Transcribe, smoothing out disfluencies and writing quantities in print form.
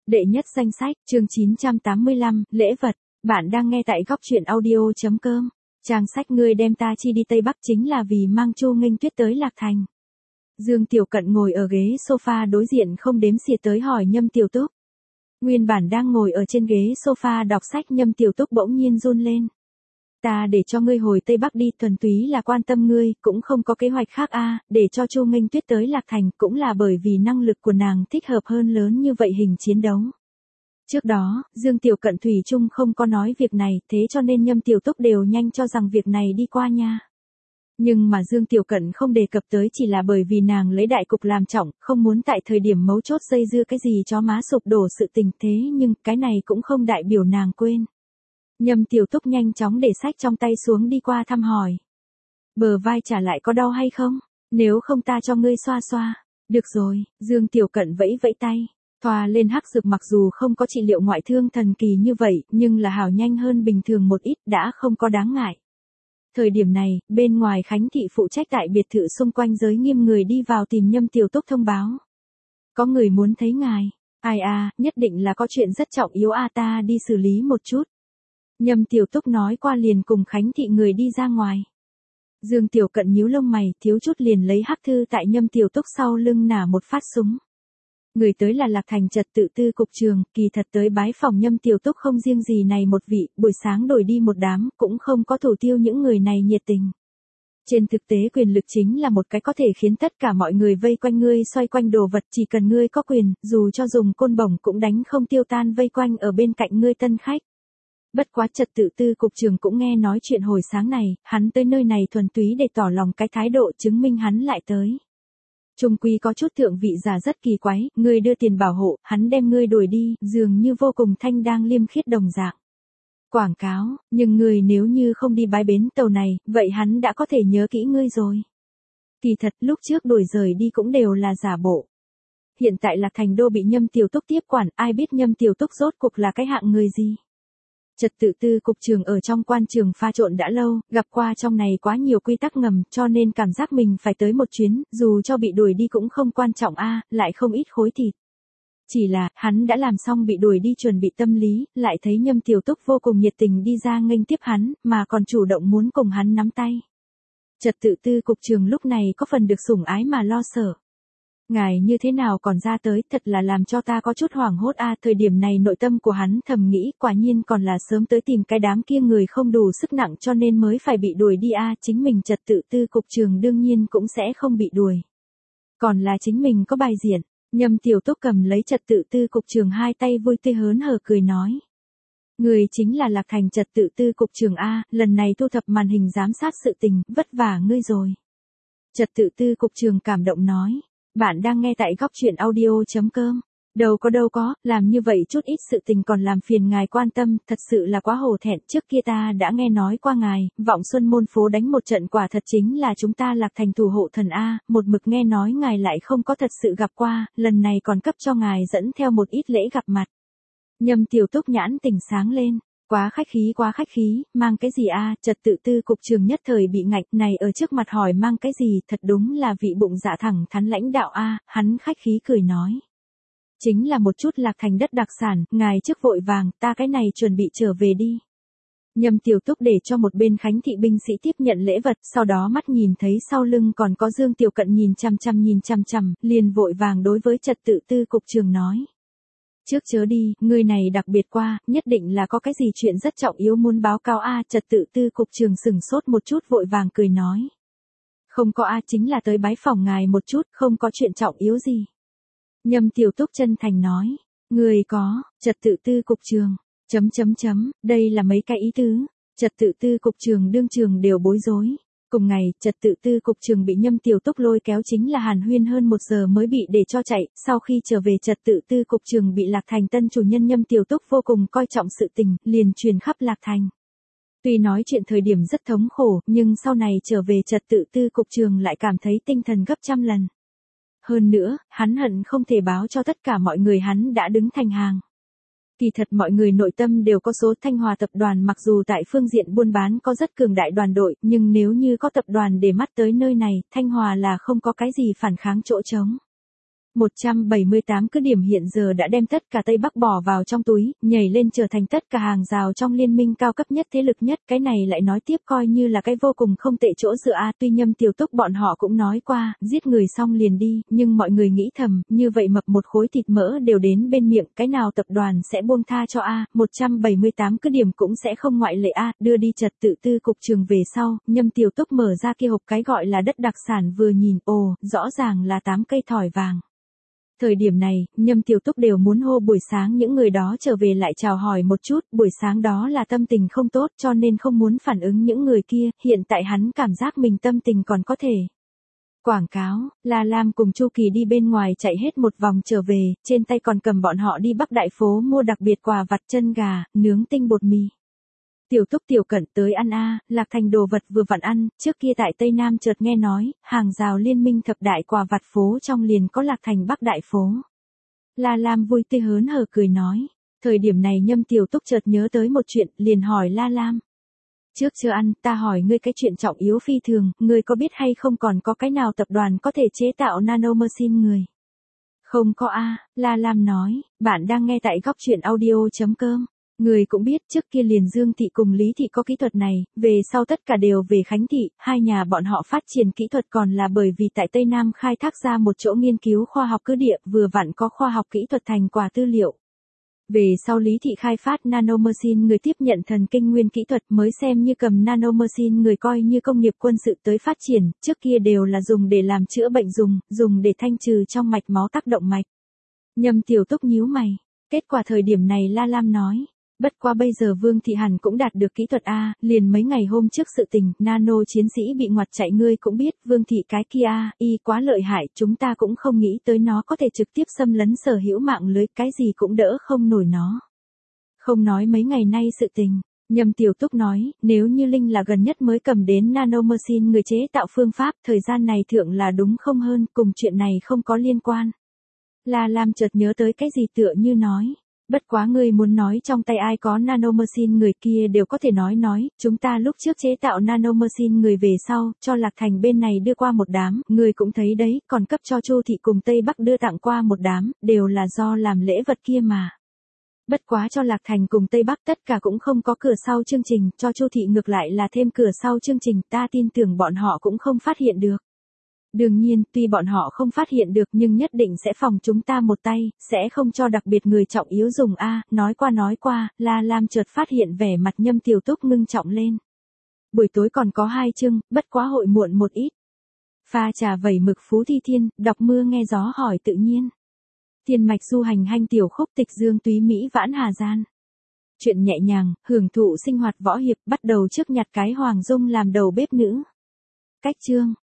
Đệ nhất danh sách, chương 985, lễ vật. Bạn đang nghe tại góc truyện audio.com. Trang sách Ngươi đem ta chi đi Tây Bắc chính là vì mang Chu Nghênh Tuyết tới Lạc Thành. Dương Tiểu Cận ngồi ở ghế sofa đối diện không đếm xỉa tới hỏi Nhâm Tiểu Túc. Nguyên bản đang ngồi ở trên ghế sofa đọc sách Nhâm Tiểu Túc bỗng nhiên run lên. Ta để cho ngươi hồi Tây Bắc đi thuần túy là quan tâm ngươi, cũng không có kế hoạch khác để cho Chu Nghênh Tuyết tới Lạc Thành cũng là bởi vì năng lực của nàng thích hợp hơn lớn như vậy hình chiến đấu. Trước đó, Dương Tiểu Cận thủy chung không có nói việc này, thế cho nên Nhâm Tiểu Túc đều nhanh cho rằng việc này đi qua nha. Nhưng mà Dương Tiểu Cận không đề cập tới chỉ là bởi vì nàng lấy đại cục làm trọng, không muốn tại thời điểm mấu chốt dây dưa cái gì cho má sụp đổ sự tình thế nhưng cái này cũng không đại biểu nàng quên. Nhâm Tiểu Túc nhanh chóng để sách trong tay xuống đi qua thăm hỏi. Bờ vai trả lại có đau hay không? Nếu không ta cho ngươi xoa xoa. Được rồi, Dương Tiểu Cận vẫy vẫy tay. Thoa lên hắc dược mặc dù không có trị liệu ngoại thương thần kỳ như vậy, nhưng là hảo nhanh hơn bình thường một ít đã không có đáng ngại. Thời điểm này, bên ngoài Khánh Thị phụ trách tại biệt thự xung quanh giới nghiêm người đi vào tìm Nhâm Tiểu Túc thông báo. Có người muốn thấy ngài. Ai nhất định là có chuyện rất trọng yếu ta đi xử lý một chút. Nhâm Tiểu Túc nói qua liền cùng Khánh Thị người đi ra ngoài. Dương Tiểu Cận nhíu lông mày, thiếu chút liền lấy hắc thư tại Nhâm Tiểu Túc sau lưng nả một phát súng. Người tới là Lạc Thành trật tự tư cục trường, kỳ thật tới bái phòng Nhâm Tiểu Túc không riêng gì này một vị, buổi sáng đổi đi một đám, cũng không có thủ tiêu những người này nhiệt tình. Trên thực tế quyền lực chính là một cái có thể khiến tất cả mọi người vây quanh ngươi xoay quanh đồ vật, chỉ cần ngươi có quyền, dù cho dùng côn bổng cũng đánh không tiêu tan vây quanh ở bên cạnh ngươi tân khách. Bất quá trật tự tư cục trưởng cũng nghe nói chuyện hồi sáng này, hắn tới nơi này thuần túy để tỏ lòng cái thái độ chứng minh hắn lại tới. Trung quy có chút thượng vị giả rất kỳ quái, ngươi đưa tiền bảo hộ, hắn đem ngươi đuổi đi, dường như vô cùng thanh đang liêm khiết đồng dạng. Quảng cáo, nhưng ngươi nếu như không đi bái bến tàu này, vậy hắn đã có thể nhớ kỹ ngươi rồi. Kỳ thật lúc trước đuổi rời đi cũng đều là giả bộ. Hiện tại Lạc Thành đô bị Nhâm Tiểu Túc tiếp quản, ai biết Nhâm Tiểu Túc rốt cuộc là cái hạng người gì. Trật tự tư cục trường ở trong quan trường pha trộn đã lâu, gặp qua trong này quá nhiều quy tắc ngầm cho nên cảm giác mình phải tới một chuyến, dù cho bị đuổi đi cũng không quan trọng lại không ít khối thịt. Chỉ là, hắn đã làm xong bị đuổi đi chuẩn bị tâm lý, lại thấy Nhâm Tiểu Túc vô cùng nhiệt tình đi ra nghênh tiếp hắn, mà còn chủ động muốn cùng hắn nắm tay. Trật tự tư cục trường lúc này có phần được sủng ái mà lo sợ. Ngài như thế nào còn ra tới, thật là làm cho ta có chút hoảng hốt thời điểm này nội tâm của hắn thầm nghĩ, quả nhiên còn là sớm tới tìm cái đám kia người không đủ sức nặng cho nên mới phải bị đuổi đi chính mình trật tự tư cục trường đương nhiên cũng sẽ không bị đuổi. Còn là chính mình có bài diện, Nhâm Tiểu Túc cầm lấy trật tự tư cục trường hai tay vui tươi hớn hở cười nói. Người chính là Lạc Thành trật tự tư cục trường lần này thu thập màn hình giám sát sự tình, vất vả ngươi rồi. Trật tự tư cục trường cảm động nói. Bạn đang nghe tại góc truyện audio.com. Đâu có, làm như vậy chút ít sự tình còn làm phiền ngài quan tâm, thật sự là quá hổ thẹn, trước kia ta đã nghe nói qua ngài, Vọng Xuân môn phố đánh một trận quả thật chính là chúng ta Lạc Thành thủ hộ thần một mực nghe nói ngài lại không có thật sự gặp qua, lần này còn cấp cho ngài dẫn theo một ít lễ gặp mặt. Nhâm Tiểu Túc nhãn tỉnh sáng lên. Quá khách khí, mang cái gì trật tự tư cục trường nhất thời bị ngạch này ở trước mặt hỏi mang cái gì, thật đúng là vị bụng dạ thẳng thắn lãnh đạo hắn khách khí cười nói. Chính là một chút Lạc Thành đất đặc sản, ngài trước vội vàng, ta cái này chuẩn bị trở về đi. Nhâm Tiểu Túc để cho một bên Khánh Thị binh sĩ tiếp nhận lễ vật, sau đó mắt nhìn thấy sau lưng còn có Dương Tiểu Cận nhìn chằm, liền vội vàng đối với trật tự tư cục trường nói. Trước chớ đi, người này đặc biệt qua, nhất định là có cái gì chuyện rất trọng yếu muốn báo cáo trật tự tư cục trường sừng sốt một chút vội vàng cười nói. Không có chính là tới bái phòng ngài một chút, không có chuyện trọng yếu gì. Nhâm Tiểu Túc chân thành nói, người có, trật tự tư cục trường, đây là mấy cái ý tứ, trật tự tư cục trường đương trường đều bối rối. Cùng ngày, trật tự tư cục trường bị Nhâm Tiểu Túc lôi kéo chính là hàn huyên hơn 1 giờ mới bị để cho chạy, sau khi trở về trật tự tư cục trường bị Lạc Thành tân chủ nhân Nhâm Tiểu Túc vô cùng coi trọng sự tình, liền truyền khắp Lạc Thành. Tuy nói chuyện thời điểm rất thống khổ, nhưng sau này trở về trật tự tư cục trường lại cảm thấy tinh thần gấp trăm lần. Hơn nữa, hắn hận không thể báo cho tất cả mọi người hắn đã đứng thành hàng. Kỳ thật mọi người nội tâm đều có số Thanh Hòa tập đoàn mặc dù tại phương diện buôn bán có rất cường đại đoàn đội, nhưng nếu như có tập đoàn để mắt tới nơi này, Thanh Hòa là không có cái gì phản kháng chỗ trống. 178 cứ điểm hiện giờ đã đem tất cả Tây Bắc bỏ vào trong túi, nhảy lên trở thành tất cả hàng rào trong liên minh cao cấp nhất thế lực nhất. Cái này lại nói tiếp coi như là cái vô cùng không tệ chỗ dựa a. Tuy Nhâm Tiểu Túc bọn họ cũng nói qua, giết người xong liền đi, nhưng mọi người nghĩ thầm, như vậy mập một khối thịt mỡ đều đến bên miệng, cái nào tập đoàn sẽ buông tha cho a. 178 cứ điểm cũng sẽ không ngoại lệ a. Đưa đi trật tự tư cục trường về sau, Nhâm Tiểu Túc mở ra kia hộp cái gọi là đất đặc sản vừa nhìn, ồ, rõ ràng là 8 cây thỏi vàng. Thời điểm này, Nhâm Tiểu Túc đều muốn hô buổi sáng những người đó trở về lại chào hỏi một chút, buổi sáng đó là tâm tình không tốt cho nên không muốn phản ứng những người kia, hiện tại hắn cảm giác mình tâm tình còn có thể. Quảng cáo, La Lam cùng Chu Kỳ đi bên ngoài chạy hết một vòng trở về, trên tay còn cầm bọn họ đi Bắc Đại phố mua đặc biệt quà vặt chân gà, nướng tinh bột mì. Tiểu Túc Tiểu Cận tới ăn a, Lạc Thành đồ vật vừa vặn ăn, trước kia tại Tây Nam chợt nghe nói, hàng rào liên minh thập đại quà vặt phố trong liền có Lạc Thành Bắc Đại phố. La Lam vui tươi hớn hở cười nói, thời điểm này Nhâm Tiểu Túc chợt nhớ tới một chuyện, liền hỏi La Lam. Trước chưa ăn, ta hỏi ngươi cái chuyện trọng yếu phi thường, ngươi có biết hay không còn có cái nào tập đoàn có thể chế tạo nanomachine người? Không có a, La Lam nói, bạn đang nghe tại góc truyện audio.com. Người cũng biết trước kia liền Dương Thị cùng Lý Thị có kỹ thuật này, về sau tất cả đều về Khánh Thị, hai nhà bọn họ phát triển kỹ thuật còn là bởi vì tại Tây Nam khai thác ra một chỗ nghiên cứu khoa học cứ địa vừa vặn có khoa học kỹ thuật thành quả tư liệu. Về sau Lý Thị khai phát nanomachine người tiếp nhận thần kinh nguyên kỹ thuật mới xem như cầm nanomachine người coi như công nghiệp quân sự tới phát triển, trước kia đều là dùng để làm chữa bệnh dùng để thanh trừ trong mạch máu tác động mạch. Nhâm Tiểu Túc nhíu mày, kết quả thời điểm này La Lam nói. Bất qua bây giờ Vương Thị Hàn cũng đạt được kỹ thuật A, liền mấy ngày hôm trước sự tình, nano chiến sĩ bị ngoặt chạy ngươi cũng biết, Vương Thị cái kia y quá lợi hại, chúng ta cũng không nghĩ tới nó có thể trực tiếp xâm lấn sở hữu mạng lưới, cái gì cũng đỡ không nổi nó. Không nói mấy ngày nay sự tình, Nhâm Tiểu Túc nói, nếu như Linh là gần nhất mới cầm đến nanomachine người chế tạo phương pháp, thời gian này thượng là đúng không hơn, cùng chuyện này không có liên quan. La Lam chợt nhớ tới cái gì tựa như nói. Bất quá ngươi muốn nói trong tay ai có nanomachine người kia đều có thể nói, chúng ta lúc trước chế tạo nanomachine người về sau, cho Lạc Thành bên này đưa qua một đám, ngươi cũng thấy đấy, còn cấp cho Chu Thị cùng Tây Bắc đưa tặng qua một đám, đều là do làm lễ vật kia mà. Bất quá cho Lạc Thành cùng Tây Bắc tất cả cũng không có cửa sau chương trình, cho Chu Thị ngược lại là thêm cửa sau chương trình, ta tin tưởng bọn họ cũng không phát hiện được. Đương nhiên, tuy bọn họ không phát hiện được nhưng nhất định sẽ phòng chúng ta một tay, sẽ không cho đặc biệt người trọng yếu dùng a. Nói qua, La Lam chợt phát hiện vẻ mặt Nhâm Tiểu Túc ngưng trọng lên. Buổi tối còn có 2 chương, bất quá hội muộn một ít. Pha trà vẩy mực Phú Thi Thiên, đọc mưa nghe gió hỏi tự nhiên. Thiên mạch du hành hanh tiểu khúc tịch dương túy Mỹ vãn Hà Gian. Chuyện nhẹ nhàng, hưởng thụ sinh hoạt võ hiệp bắt đầu trước nhặt cái Hoàng Dung làm đầu bếp nữ. Cách chương.